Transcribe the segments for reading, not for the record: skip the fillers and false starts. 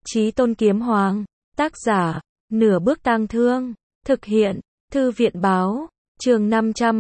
Chí Tôn Kiếm Hoàng. Tác giả, Nửa Bước Tang Thương. Thực hiện, Thư viện Báo. Chương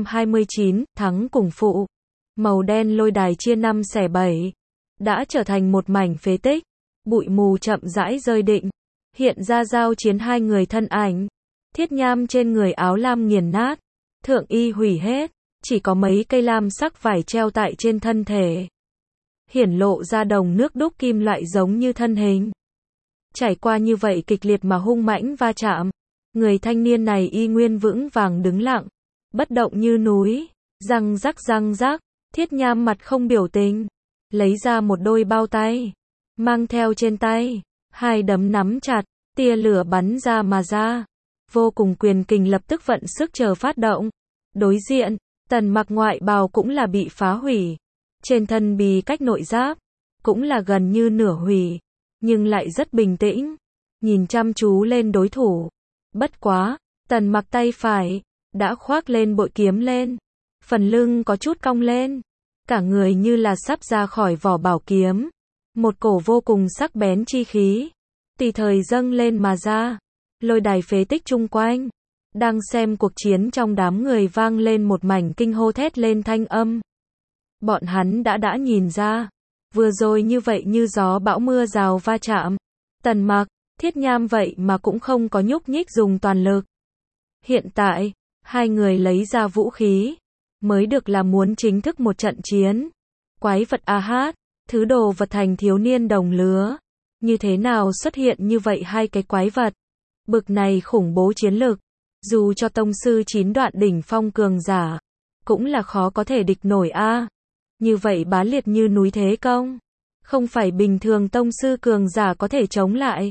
529, Thắng cùng phụ. Màu đen lôi đài chia 5 xẻ 7. Đã trở thành một mảnh phế tích. Bụi mù chậm rãi rơi định. Hiện ra giao chiến hai người thân ảnh. Thiết nham trên người áo lam nghiền nát. Thượng y hủy hết. Chỉ có mấy cây lam sắc vải treo tại trên thân thể. Hiển lộ ra đồng nước đúc kim loại giống như thân hình. Trải qua như vậy kịch liệt mà hung mãnh va chạm. Người thanh niên này y nguyên vững vàng đứng lặng. Bất động như núi. Răng rắc. Thiết nham mặt không biểu tình. Lấy ra một đôi bao tay. Mang theo trên tay. Hai đấm nắm chặt. Tia lửa bắn ra mà ra. Vô cùng quyền kình lập tức vận sức chờ phát động. Đối diện, Tần Mặc ngoại bào cũng là bị phá hủy. Trên thân bì cách nội giáp. Cũng là gần như nửa hủy. Nhưng lại rất bình tĩnh. Nhìn chăm chú lên đối thủ. Bất quá, Tần Mặc tay phải. Đã khoác lên bội kiếm lên. Phần lưng có chút cong lên. Cả người như là sắp ra khỏi vỏ bảo kiếm. Một cổ vô cùng sắc bén chi khí. Tùy thời dâng lên mà ra. Lôi đài phế tích chung quanh. Đang xem cuộc chiến trong đám người vang lên một mảnh kinh hô thét lên thanh âm. Bọn hắn đã nhìn ra. Vừa rồi như vậy như gió bão mưa rào va chạm. Tần Mặc, Thiết Nham vậy mà cũng không có nhúc nhích dùng toàn lực. Hiện tại, hai người lấy ra vũ khí. Mới được là muốn chính thức một trận chiến. Quái vật hát, thứ đồ vật thành thiếu niên đồng lứa. Như thế nào xuất hiện như vậy hai cái quái vật. Bực này khủng bố chiến lực. Dù cho tông sư 9 đoạn đỉnh phong cường giả. Cũng là khó có thể địch nổi Như vậy bá liệt như núi thế công. Không phải bình thường tông sư cường giả có thể chống lại.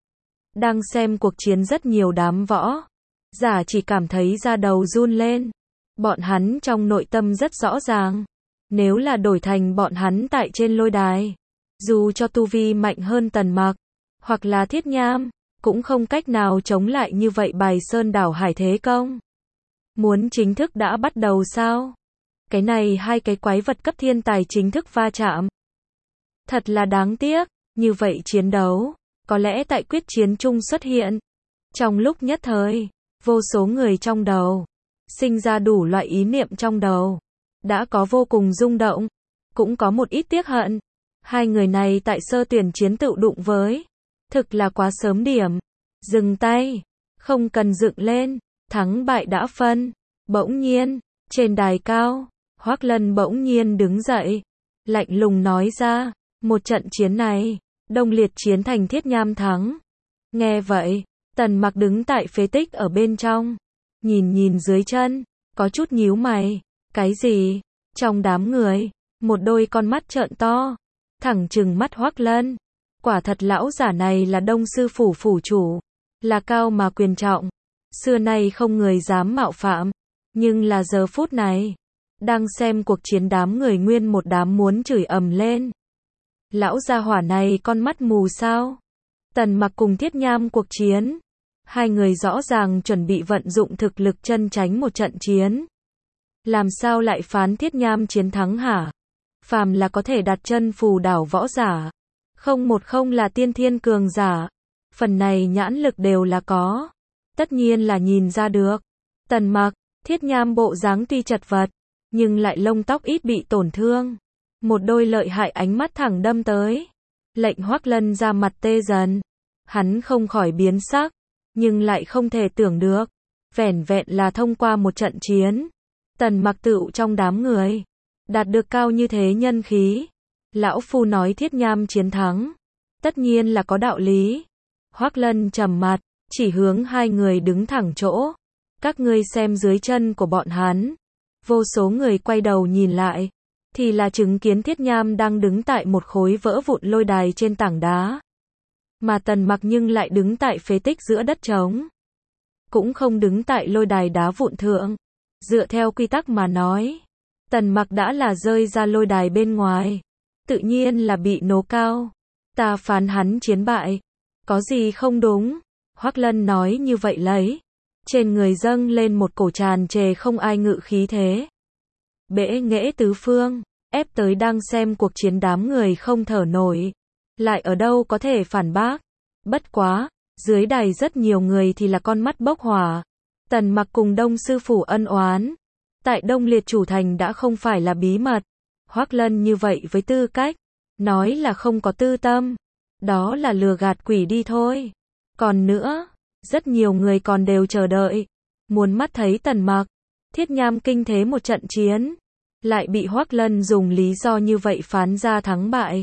Đang xem cuộc chiến rất nhiều đám võ giả chỉ cảm thấy da đầu run lên. Bọn hắn trong nội tâm rất rõ ràng. Nếu là đổi thành bọn hắn tại trên lôi đài. Dù cho tu vi mạnh hơn Tần Mặc. Hoặc là Thiết Nham. Cũng không cách nào chống lại như vậy bài sơn đảo hải thế công. Muốn chính thức đã bắt đầu sao? Cái này hai cái quái vật cấp thiên tài chính thức va chạm. Thật là đáng tiếc. Như vậy chiến đấu. Có lẽ tại quyết chiến chung xuất hiện. Trong lúc nhất thời. Vô số người trong đầu. Sinh ra đủ loại ý niệm trong đầu. Đã có vô cùng rung động. Cũng có một ít tiếc hận. Hai người này tại sơ tuyển chiến tự đụng với. Thực là quá sớm điểm. Dừng tay. Không cần dựng lên. Thắng bại đã phân. Bỗng nhiên. Trên đài cao. Hoắc Lân bỗng nhiên đứng dậy. Lạnh lùng nói ra. Một trận chiến này. Đông liệt chiến thành Thiết Nham thắng. Nghe vậy. Tần Mặc đứng tại phế tích ở bên trong. Nhìn dưới chân. Có chút nhíu mày. Cái gì? Trong đám người. Một đôi con mắt trợn to. Thẳng trừng mắt Hoắc Lân. Quả thật lão giả này là Đông sư phủ phủ chủ. Là cao mà quyền trọng. Xưa nay không người dám mạo phạm. Nhưng là giờ phút này. Đang xem cuộc chiến đám người nguyên một đám muốn chửi ầm lên. Lão gia hỏa này con mắt mù sao? Tần Mặc cùng Thiết Nham cuộc chiến. Hai người rõ ràng chuẩn bị vận dụng thực lực chân tránh một trận chiến. Làm sao lại phán Thiết Nham chiến thắng hả? Phàm là có thể đặt chân phù đảo võ giả. Không là tiên thiên cường giả. Phần này nhãn lực đều là có. Tất nhiên là nhìn ra được. Tần Mặc, Thiết Nham bộ dáng tuy chật vật. Nhưng lại lông tóc ít bị tổn thương. Một đôi lợi hại ánh mắt thẳng đâm tới. Lệnh Hoắc Lân ra mặt tê dần. Hắn không khỏi biến sắc. Nhưng lại không thể tưởng được. Vẻn vẹn là thông qua một trận chiến. Tần Mặc tựu trong đám người. Đạt được cao như thế nhân khí. Lão phu nói Thiết Nham chiến thắng. Tất nhiên là có đạo lý. Hoắc Lân trầm mặt. Chỉ hướng hai người đứng thẳng chỗ. Các ngươi xem dưới chân của bọn hắn. Vô số người quay đầu nhìn lại. Thì là chứng kiến Thiết Nham đang đứng tại một khối vỡ vụn lôi đài trên tảng đá. Mà Tần Mặc nhưng lại đứng tại phế tích giữa đất trống. Cũng không đứng tại lôi đài đá vụn thượng. Dựa theo quy tắc mà nói. Tần Mặc đã là rơi ra lôi đài bên ngoài. Tự nhiên là bị nố cao. Ta phán hắn chiến bại. Có gì không đúng? Hoắc Lân nói như vậy lấy. Trên người dâng lên một cổ tràn trề không ai ngự khí thế. Bẽ nghễ tứ phương. Ép tới đang xem cuộc chiến đám người không thở nổi. Lại ở đâu có thể phản bác. Bất quá, dưới đài rất nhiều người thì là con mắt bốc hỏa. Tần Mặc cùng Đông sư phủ ân oán, tại Đông Liệt chủ thành đã không phải là bí mật. Hoắc Lân như vậy với tư cách, nói là không có tư tâm, đó là lừa gạt quỷ đi thôi. Còn nữa, rất nhiều người còn đều chờ đợi, muốn mắt thấy Tần Mặc, Thiết Nham kinh thế một trận chiến, lại bị Hoắc Lân dùng lý do như vậy phán ra thắng bại.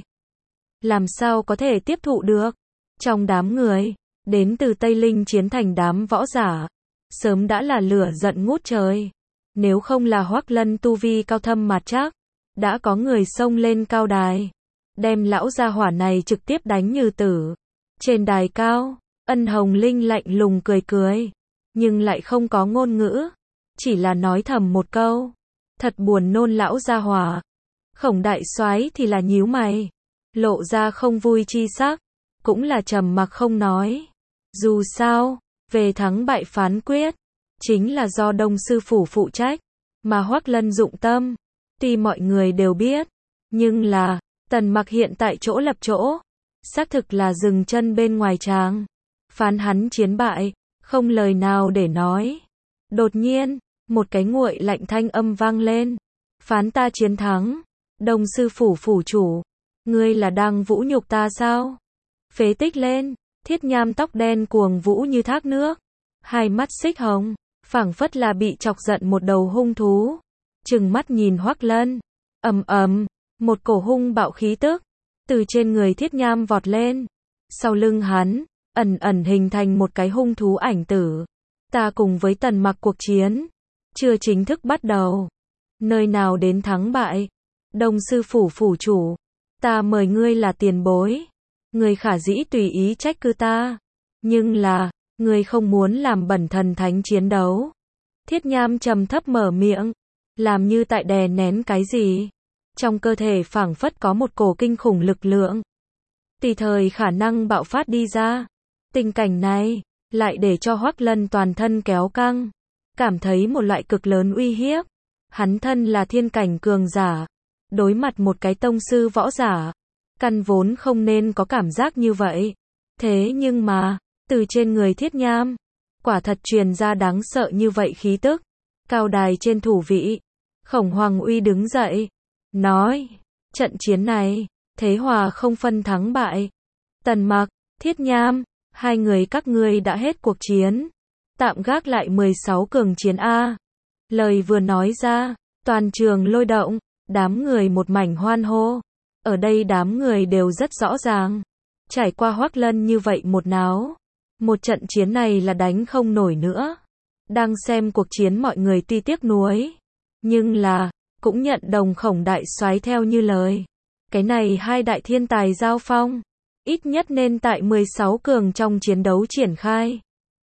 Làm sao có thể tiếp thụ được? Trong đám người, đến từ Tây Linh chiến thành đám võ giả, sớm đã là lửa giận ngút trời. Nếu không là Hoắc Lân tu vi cao thâm mà chắc, đã có người xông lên cao đài, đem lão gia hỏa này trực tiếp đánh như tử. Trên đài cao, Ân Hồng Linh lạnh lùng cười cười, nhưng lại không có ngôn ngữ, chỉ là nói thầm một câu, thật buồn nôn lão gia hỏa. Khổng đại soái thì là nhíu mày, lộ ra không vui chi sắc, cũng là trầm mặc không nói. Dù sao, về thắng bại phán quyết, chính là do Đông sư phủ phụ trách, mà Hoắc Lân dụng tâm, tuy mọi người đều biết, nhưng là, Tần Mặc hiện tại chỗ lập chỗ, xác thực là dừng chân bên ngoài tràng, phán hắn chiến bại, không lời nào để nói. Đột nhiên, một cái nguội lạnh thanh âm vang lên, phán ta chiến thắng. Đông sư phủ phủ chủ, ngươi là đang vũ nhục ta sao? Phế tích lên, Thiết Nham tóc đen cuồng vũ như thác nước, hai mắt xích hồng, phảng phất là bị chọc giận một đầu hung thú, trừng mắt nhìn Hoắc Lân. Ầm ầm, một cổ hung bạo khí tức từ trên người Thiết Nham vọt lên, sau lưng hắn ẩn ẩn hình thành một cái hung thú ảnh tử. Ta cùng với Tần Mặc cuộc chiến chưa chính thức bắt đầu, nơi nào đến thắng bại. Đông sư phủ phủ chủ, ta mời ngươi là tiền bối, ngươi khả dĩ tùy ý trách cứ ta, nhưng là, ngươi không muốn làm bẩn thần thánh chiến đấu. Thiết Nham trầm thấp mở miệng, làm như tại đè nén cái gì. Trong cơ thể phảng phất có một cổ kinh khủng lực lượng, tùy thời khả năng bạo phát đi ra. Tình cảnh này, lại để cho Hoắc Lân toàn thân kéo căng, cảm thấy một loại cực lớn uy hiếp. Hắn thân là thiên cảnh cường giả, đối mặt một cái tông sư võ giả, căn vốn không nên có cảm giác như vậy. Thế nhưng mà, từ trên người Thiết Nham, quả thật truyền ra đáng sợ như vậy khí tức. Cao đài trên thủ vị, Khổng Hoàng Uy đứng dậy, nói, trận chiến này, thế hòa không phân thắng bại. Tần Mặc, Thiết Nham, hai người các ngươi đã hết cuộc chiến, tạm gác lại 16 cường chiến A. Lời vừa nói ra, toàn trường lôi động, đám người một mảnh hoan hô. Ở đây đám người đều rất rõ ràng, trải qua Hoắc Lân như vậy một náo, một trận chiến này là đánh không nổi nữa. Đang xem cuộc chiến mọi người tuy tiếc nuối, nhưng là, cũng nhận đồng Khổng đại soái theo như lời. Cái này hai đại thiên tài giao phong, ít nhất nên tại 16 cường trong chiến đấu triển khai.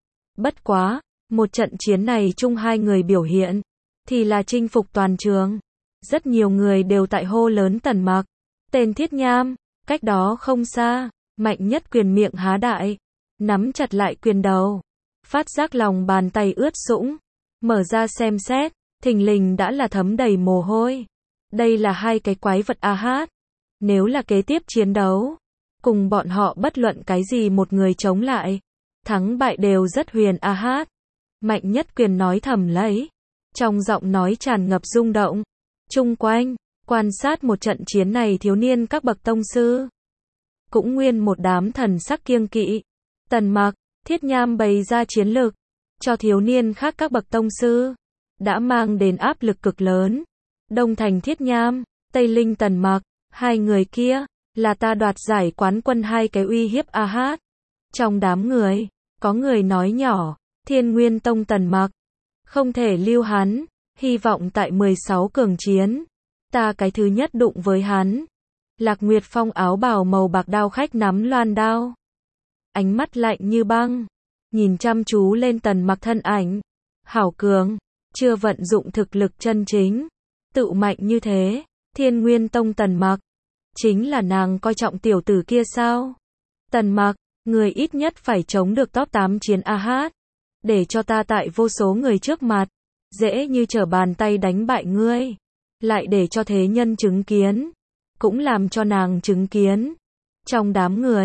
Bất quá, một trận chiến này chung hai người biểu hiện, thì là chinh phục toàn trường. Rất nhiều người đều tại hô lớn Tần Mặc, tên Thiết Nham, cách đó không xa, mạnh nhất quyền miệng há đại, nắm chặt lại quyền đầu, phát giác lòng bàn tay ướt sũng, mở ra xem xét, thình lình đã là thấm đầy mồ hôi. Đây là hai cái quái vật A-hát, nếu là kế tiếp chiến đấu, cùng bọn họ bất luận cái gì một người chống lại, thắng bại đều rất huyền A-hát. Mạnh nhất quyền nói thầm lấy, trong giọng nói tràn ngập rung động. Chung quanh, quan sát một trận chiến này thiếu niên các bậc tông sư, cũng nguyên một đám thần sắc kiêng kỵ. Tần Mặc, Thiết Nham bày ra chiến lược, cho thiếu niên khác các bậc tông sư, đã mang đến áp lực cực lớn. Đông Thành Thiết Nham, Tây Linh Tần Mặc, hai người kia, là ta đoạt giải quán quân hai cái uy hiếp A-hát. Trong đám người, có người nói nhỏ, Thiên Nguyên Tông Tần Mặc, không thể lưu hắn, hy vọng tại 16 cường chiến, ta cái thứ nhất đụng với hắn. Lạc Nguyệt Phong áo bào màu bạc đao khách nắm loan đao, ánh mắt lạnh như băng, nhìn chăm chú lên Tần Mặc thân ảnh. Hảo cường, chưa vận dụng thực lực chân chính, tự mạnh như thế. Thiên Nguyên Tông Tần Mặc, chính là nàng coi trọng tiểu tử kia sao? Tần Mặc, người ít nhất phải chống được top 8 chiến A-hát, để cho ta tại vô số người trước mặt, dễ như trở bàn tay đánh bại ngươi. Lại để cho thế nhân chứng kiến, cũng làm cho nàng chứng kiến. Trong đám người,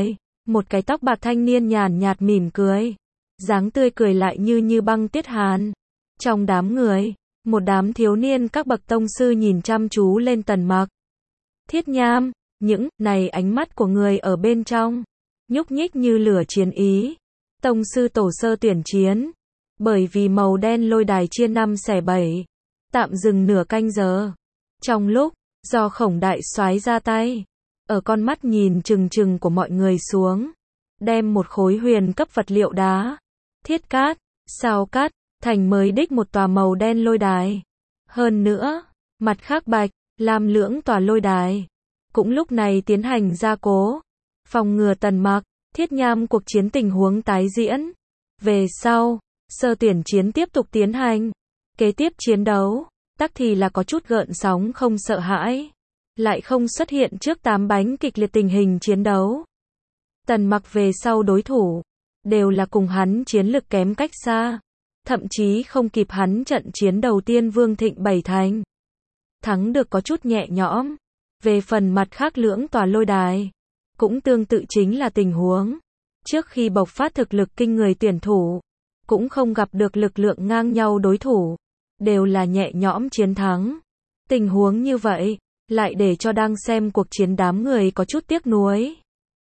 Một cái tóc bạc thanh niên nhàn nhạt mỉm cười. Dáng tươi cười lại như băng tiết hàn. Trong đám người, một đám thiếu niên các bậc tông sư nhìn chăm chú lên Tần Mặc. Thiết Nham, những này ánh mắt của người ở bên trong, nhúc nhích như lửa chiến ý. Tông sư tổ sơ tuyển chiến. Bởi vì màu đen lôi đài chia 5 xẻ 7. Tạm dừng nửa canh giờ. Trong lúc, do Khổng đại soái ra tay, ở con mắt nhìn chừng của mọi người xuống, đem một khối huyền cấp vật liệu đá, thiết cát, sao cát, thành mới đích một tòa màu đen lôi đài. Hơn nữa, mặt khác bạch, lam lưỡng tòa lôi đài, cũng lúc này tiến hành gia cố, phòng ngừa Tần Mặc, Thiết Nham cuộc chiến tình huống tái diễn. Về sau, sơ tuyển chiến tiếp tục tiến hành. Kế tiếp chiến đấu, tắc thì là có chút gợn sóng không sợ hãi. Lại không xuất hiện trước 8 bánh kịch liệt tình hình chiến đấu. Tần Mặc về sau đối thủ, đều là cùng hắn chiến lực kém cách xa. Thậm chí không kịp hắn trận chiến đầu tiên Vương Thịnh 7 thành. Thắng được có chút nhẹ nhõm. Về phần mặt khác lưỡng tòa lôi đài, cũng tương tự chính là tình huống. Trước khi bộc phát thực lực kinh người tuyển thủ, cũng không gặp được lực lượng ngang nhau đối thủ, đều là nhẹ nhõm chiến thắng. Tình huống như vậy, lại để cho đang xem cuộc chiến đám người có chút tiếc nuối.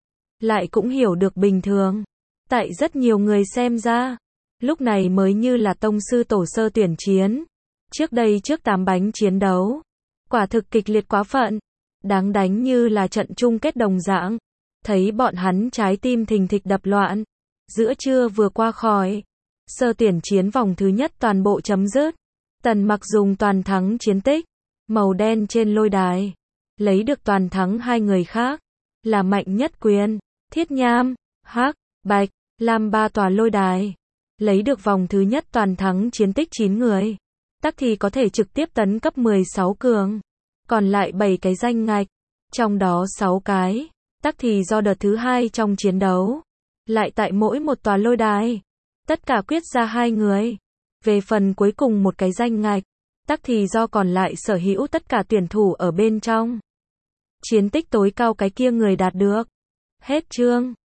Lại cũng hiểu được bình thường. Tại rất nhiều người xem ra, lúc này mới như là tông sư tổ sơ tuyển chiến. Trước đây trước 8 bánh chiến đấu, quả thực kịch liệt quá phận, đáng đánh như là trận chung kết đồng dạng. Thấy bọn hắn trái tim thình thịch đập loạn. Giữa trưa vừa qua khỏi, sơ tuyển chiến vòng thứ nhất toàn bộ chấm dứt. Tần Mặc dùng toàn thắng chiến tích, màu đen trên lôi đài, lấy được toàn thắng hai người khác, là Mạnh Nhất Quyền, Thiết Nham, hắc, bạch, lam 3 tòa lôi đài, lấy được vòng thứ nhất toàn thắng chiến tích 9 người, tắc thì có thể trực tiếp tấn cấp 16 cường, còn lại 7 cái danh ngạch, trong đó 6 cái, tắc thì do đợt thứ 2 trong chiến đấu, lại tại mỗi một tòa lôi đài, tất cả quyết ra 2 người, về phần cuối cùng một cái danh ngạch, tắc thì do còn lại sở hữu tất cả tuyển thủ ở bên trong. Chiến tích tối cao cái kia người đạt được. Hết chương.